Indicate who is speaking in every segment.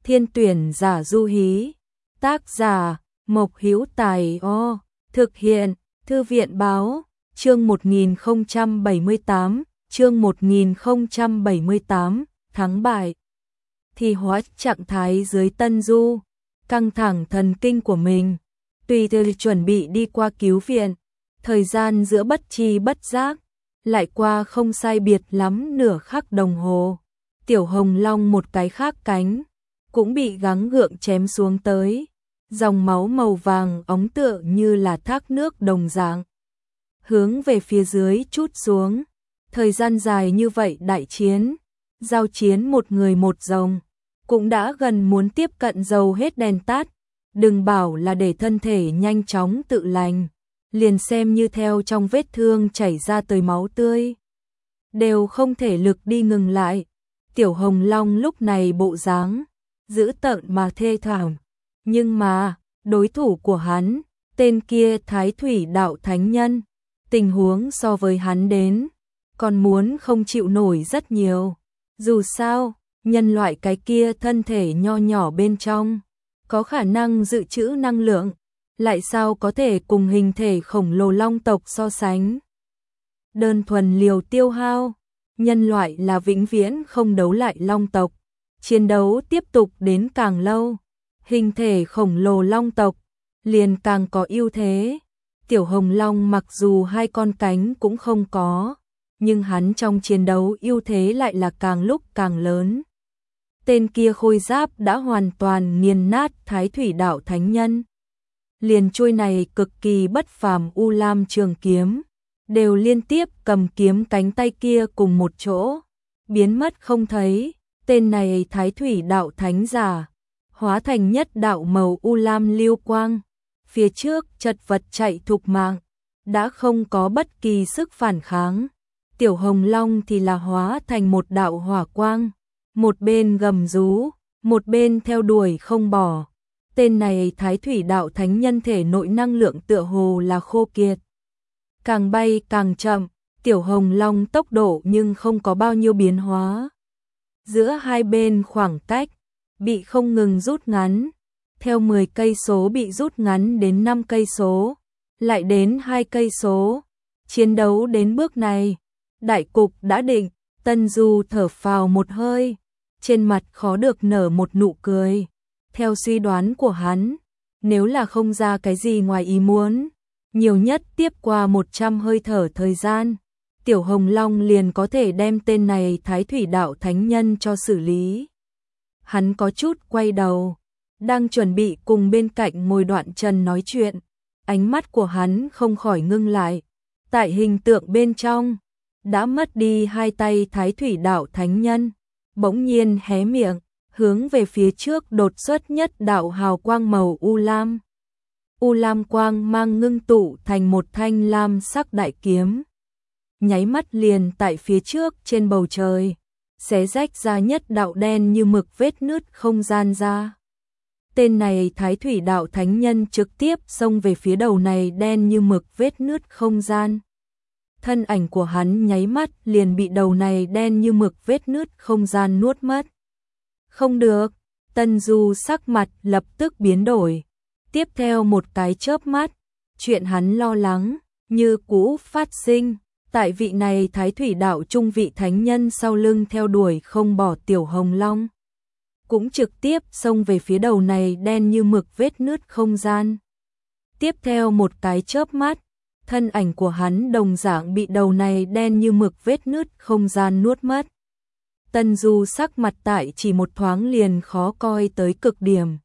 Speaker 1: Thiên tuyển giả du hí. Tác giả Mộc Hữu Tài. Thực hiện Thư viện báo. Chương 1078, chương 1078, thắng bại. Thì hóa trạng thái dưới Tân Du, căng thẳng thần kinh của mình, tùy thời chuẩn bị đi qua cứu viện. Thời gian giữa bất tri bất giác, lại qua không sai biệt lắm nửa khắc đồng hồ. Tiểu Hồng Long một cái khác cánh, cũng bị gắng gượng chém xuống tới. Dòng máu màu vàng óng tựa như là thác nước đồng dạng, hướng về phía dưới trút xuống. Thời gian dài như vậy đại chiến, giao chiến một người một rồng, cũng đã gần muốn tiếp cận dầu hết đèn tắt. Đừng bảo là để thân thể nhanh chóng tự lành, liền xem như theo trong vết thương chảy ra tới máu tươi, đều không thể lực đi ngừng lại. Tiểu Hồng Long lúc này bộ dáng dữ tợn mà thê thảm, nhưng mà đối thủ của hắn, tên kia Thái Thủy Đạo Thánh Nhân, tình huống so với hắn đến còn muốn không chịu nổi rất nhiều. Dù sao, nhân loại cái kia thân thể nho nhỏ bên trong, có khả năng dự trữ năng lượng, lại sao có thể cùng hình thể khổng lồ long tộc so sánh. Đơn thuần liều tiêu hao, nhân loại là vĩnh viễn không đấu lại long tộc, chiến đấu tiếp tục đến càng lâu, hình thể khổng lồ long tộc liền càng có ưu thế. Tiểu Hồng Long mặc dù hai con cánh cũng không có, nhưng hắn trong chiến đấu ưu thế lại là càng lúc càng lớn. Tên kia khôi giáp đã hoàn toàn nghiền nát Thái Thủy Đạo Thánh Nhân. Liền chuôi này cực kỳ bất phàm U Lam trường kiếm, đều liên tiếp cầm kiếm cánh tay kia cùng một chỗ, biến mất không thấy. Tên này Thái Thủy Đạo Thánh giả, hóa thành nhất đạo màu U Lam lưu quang, phía trước chật vật chạy thục mạng, đã không có bất kỳ sức phản kháng. Tiểu Hồng Long thì là hóa thành một đạo hỏa quang, một bên gầm rú, một bên theo đuổi không bỏ. Tên này Thái Thủy Đạo Thánh Nhân thể nội năng lượng tựa hồ là khô kiệt, càng bay càng chậm. Tiểu Hồng Long tốc độ nhưng không có bao nhiêu biến hóa. Giữa hai bên khoảng cách bị không ngừng rút ngắn, theo 10 cây số bị rút ngắn đến 5 cây số, lại đến 2 cây số. Chiến đấu đến bước này, đại cục đã định. Tân Du thở phào một hơi, trên mặt khó được nở một nụ cười. Theo suy đoán của hắn, nếu là không ra cái gì ngoài ý muốn, nhiều nhất tiếp qua 100 hơi thở thời gian, Tiểu Hồng Long liền có thể đem tên này Thái Thủy Đạo Thánh Nhân cho xử lý. Hắn có chút quay đầu, đang chuẩn bị cùng bên cạnh ngồi Đoạn Trần nói chuyện, ánh mắt của hắn không khỏi ngưng lại. Tại hình tượng bên trong, đã mất đi hai tay Thái Thủy Đạo Thánh Nhân, bỗng nhiên hé miệng, hướng về phía trước đột xuất nhất đạo hào quang màu U Lam. U Lam quang mang ngưng tụ thành một thanh lam sắc đại kiếm, nháy mắt liền tại phía trước trên bầu trời, xé rách ra nhất đạo đen như mực vết nứt không gian ra. Tên này Thái Thủy Đạo Thánh Nhân trực tiếp xông về phía đầu này đen như mực vết nứt không gian. Thân ảnh của hắn nháy mắt liền bị đầu này đen như mực vết nứt không gian nuốt mất. Không được, Tân Du sắc mặt lập tức biến đổi. Tiếp theo một cái chớp mắt, chuyện hắn lo lắng như cũ phát sinh. Tại vị này Thái Thủy Đạo trung vị thánh nhân sau lưng theo đuổi không bỏ Tiểu Hồng Long, cũng trực tiếp xông về phía đầu này đen như mực vết nứt không gian. Tiếp theo một cái chớp mắt, thân ảnh của hắn đồng dạng bị đầu này đen như mực vết nứt không gian nuốt mất. Tân Du sắc mặt tại chỉ một thoáng liền khó coi tới cực điểm.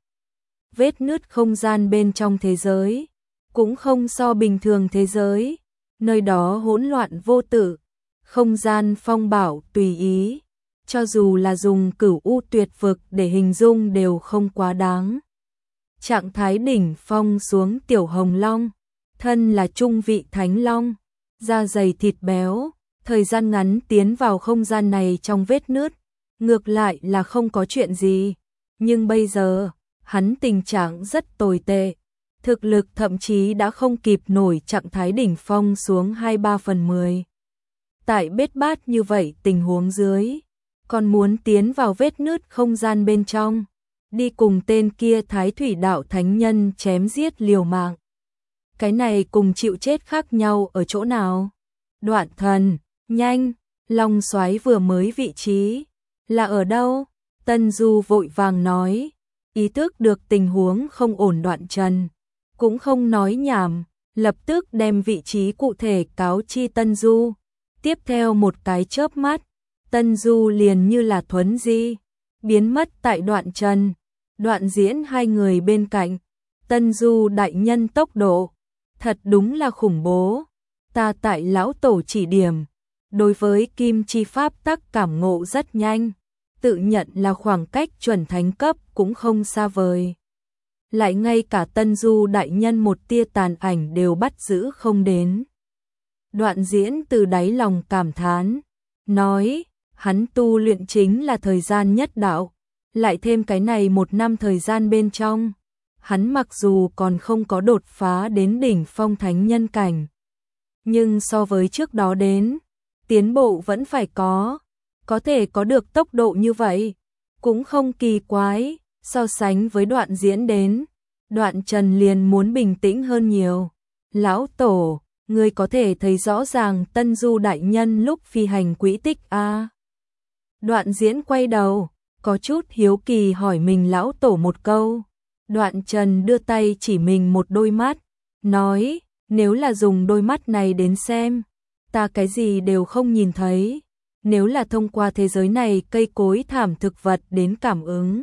Speaker 1: Vết nứt không gian bên trong thế giới cũng không so bình thường thế giới, nơi đó hỗn loạn vô tự, không gian phong bảo tùy ý, cho dù là dùng Cửu U Tuyệt Vực để hình dung đều không quá đáng. Trạng thái đỉnh phong xuống Tiểu Hồng Long, thân là trung vị thánh long, da dày thịt béo, thời gian ngắn tiến vào không gian này trong vết nứt, ngược lại là không có chuyện gì. Nhưng bây giờ, hắn tình trạng rất tồi tệ, thực lực thậm chí đã không kịp nổi trạng thái đỉnh phong xuống 2/3/10. Tại bết bát như vậy tình huống dưới, còn muốn tiến vào vết nứt không gian bên trong, đi cùng tên kia Thái Thủy Đạo Thánh Nhân chém giết liều mạng. Cái này cùng chịu chết khác nhau ở chỗ nào? Đoạn Thần, nhanh, Long Soái vừa mới vị trí, là ở đâu? Tân Du vội vàng nói, ý thức được tình huống không ổn. Đoạn Trần cũng không nói nhảm, lập tức đem vị trí cụ thể cáo chi Tân Du. Tiếp theo một cái chớp mắt, Tân Du liền như là thuấn di, biến mất tại Đoạn Trần, Đoạn Diễn hai người bên cạnh. Tân Du đại nhân tốc độ, thật đúng là khủng bố. Ta tại lão tổ chỉ điểm, đối với kim chi pháp tắc cảm ngộ rất nhanh, tự nhận là khoảng cách chuẩn thánh cấp cũng không xa vời. Lại ngay cả Tân Du đại nhân một tia tàn ảnh đều bắt giữ không đến. Đoạn Diễn từ đáy lòng cảm thán, nói, hắn tu luyện chính là thời gian nhất đạo, lại thêm cái này 1 năm thời gian bên trong, hắn mặc dù còn không có đột phá đến đỉnh phong thánh nhân cảnh, nhưng so với trước đó đến, tiến bộ vẫn phải có thể có được tốc độ như vậy, cũng không kỳ quái. So sánh với Đoạn Diễn đến, Đoạn Trần liền muốn bình tĩnh hơn nhiều. Lão tổ, ngươi có thể thấy rõ ràng Tân Du đại nhân lúc phi hành quỹ tích a? Đoạn Diễn quay đầu, có chút hiếu kỳ hỏi mình lão tổ một câu. Đoạn Trần đưa tay chỉ mình một đôi mắt, nói, nếu là dùng đôi mắt này đến xem, ta cái gì đều không nhìn thấy. Nếu là thông qua thế giới này cây cối thảm thực vật đến cảm ứng,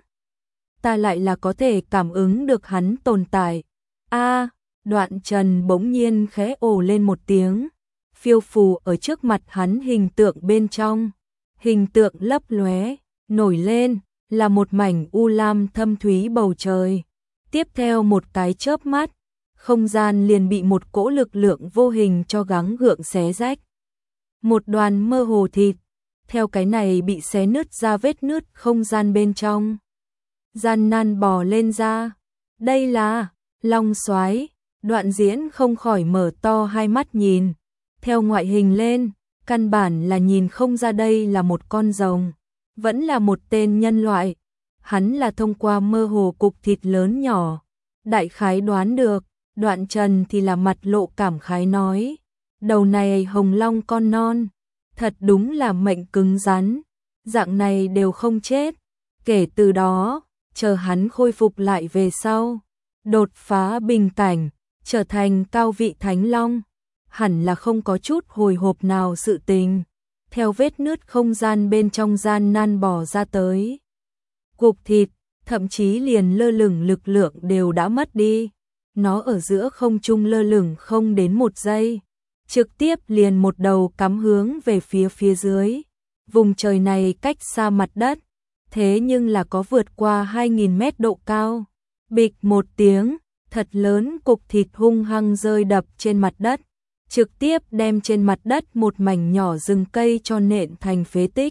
Speaker 1: ta lại là có thể cảm ứng được hắn tồn tại. A, Đoạn Trần bỗng nhiên khẽ ồ lên một tiếng, phiêu phù ở trước mặt hắn hình tượng bên trong. Hình tượng lấp lóe, nổi lên, là một mảnh u lam thâm thúy bầu trời. Tiếp theo một cái chớp mắt, không gian liền bị một cỗ lực lượng vô hình cho gắng gượng xé rách. Một đoàn mơ hồ thịt, theo cái này bị xé nứt ra vết nứt không gian bên trong. Gian nan bò lên ra. Đây là Long Soái. Đoạn Diễn không khỏi mở to hai mắt nhìn. Theo ngoại hình lên, căn bản là nhìn không ra đây là một con rồng, vẫn là một tên nhân loại. Hắn là thông qua mơ hồ cục thịt lớn nhỏ, đại khái đoán được. Đoạn Trần thì là mặt lộ cảm khái nói, đầu này hồng long con non, thật đúng là mệnh cứng rắn, dạng này đều không chết. Kể từ đó, chờ hắn khôi phục lại về sau, đột phá bình cảnh, trở thành cao vị thánh long, hẳn là không có chút hồi hộp nào sự tình. Theo vết nứt không gian bên trong gian nan bò ra tới, cục thịt, thậm chí liền lơ lửng lực lượng đều đã mất đi. Nó ở giữa không trung lơ lửng không đến 1 giây, trực tiếp liền một đầu cắm hướng về phía dưới. Vùng trời này cách xa mặt đất, thế nhưng là có vượt qua 2000 mét độ cao. Bịch một tiếng, thật lớn cục thịt hung hăng rơi đập trên mặt đất, trực tiếp đem trên mặt đất một mảnh nhỏ rừng cây cho nện thành phế tích.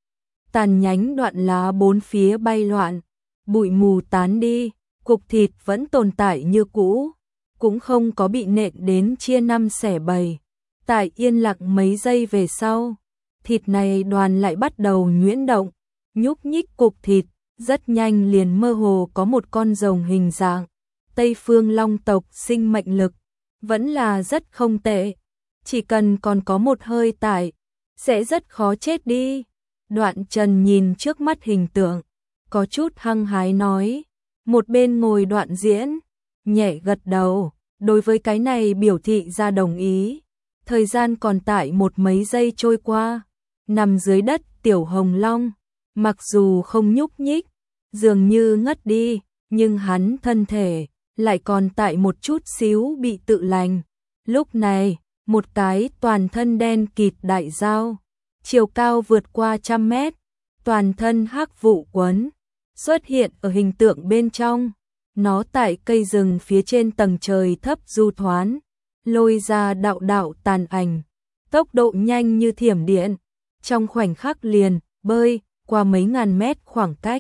Speaker 1: Tàn nhánh đoạn lá bốn phía bay loạn, bụi mù tán đi, cục thịt vẫn tồn tại như cũ, cũng không có bị nện đến chia 5 xẻ 7. Tại yên lặng mấy giây về sau, thịt này đoàn lại bắt đầu nhuyễn động, nhúc nhích cục thịt, rất nhanh liền mơ hồ có một con rồng hình dạng. Tây Phương Long tộc sinh mệnh lực, vẫn là rất không tệ, chỉ cần còn có một hơi tại, sẽ rất khó chết đi. Đoạn Trần nhìn trước mắt hình tượng, có chút hăng hái nói, một bên ngồi Đoạn Diễn, nhẹ gật đầu, đối với cái này biểu thị ra đồng ý. Thời gian còn tại một mấy giây trôi qua, nằm dưới đất tiểu hồng long, mặc dù không nhúc nhích, dường như ngất đi, nhưng hắn thân thể lại còn tại một chút xíu bị tự lành. Lúc này, một cái toàn thân đen kịt đại dao, chiều cao vượt qua 100 mét, toàn thân hắc vụ quấn, xuất hiện ở hình tượng bên trong. Nó tại cây rừng phía trên tầng trời thấp du thoán, lôi ra đạo đạo tàn ảnh, tốc độ nhanh như thiểm điện, trong khoảnh khắc liền bơi qua mấy ngàn mét khoảng cách,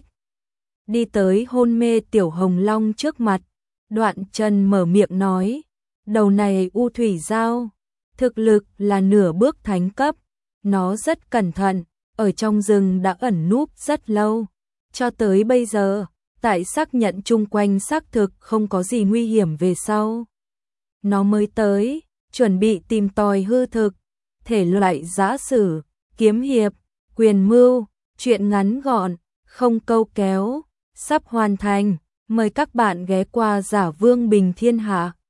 Speaker 1: đi tới hôn mê tiểu hồng long trước mặt. Đoạn Trần mở miệng nói, đầu này u thủy dao, thực lực là nửa bước thánh cấp, nó rất cẩn thận, ở trong rừng đã ẩn núp rất lâu, cho tới bây giờ tại xác nhận chung quanh xác thực không có gì nguy hiểm về sau. Nó mới tới, chuẩn bị tìm tòi hư thực, thể loại giã sử, kiếm hiệp, quyền mưu, truyện ngắn gọn, không câu kéo, sắp hoàn thành. Mời các bạn ghé qua Giả Vương Bình Thiên Hạ.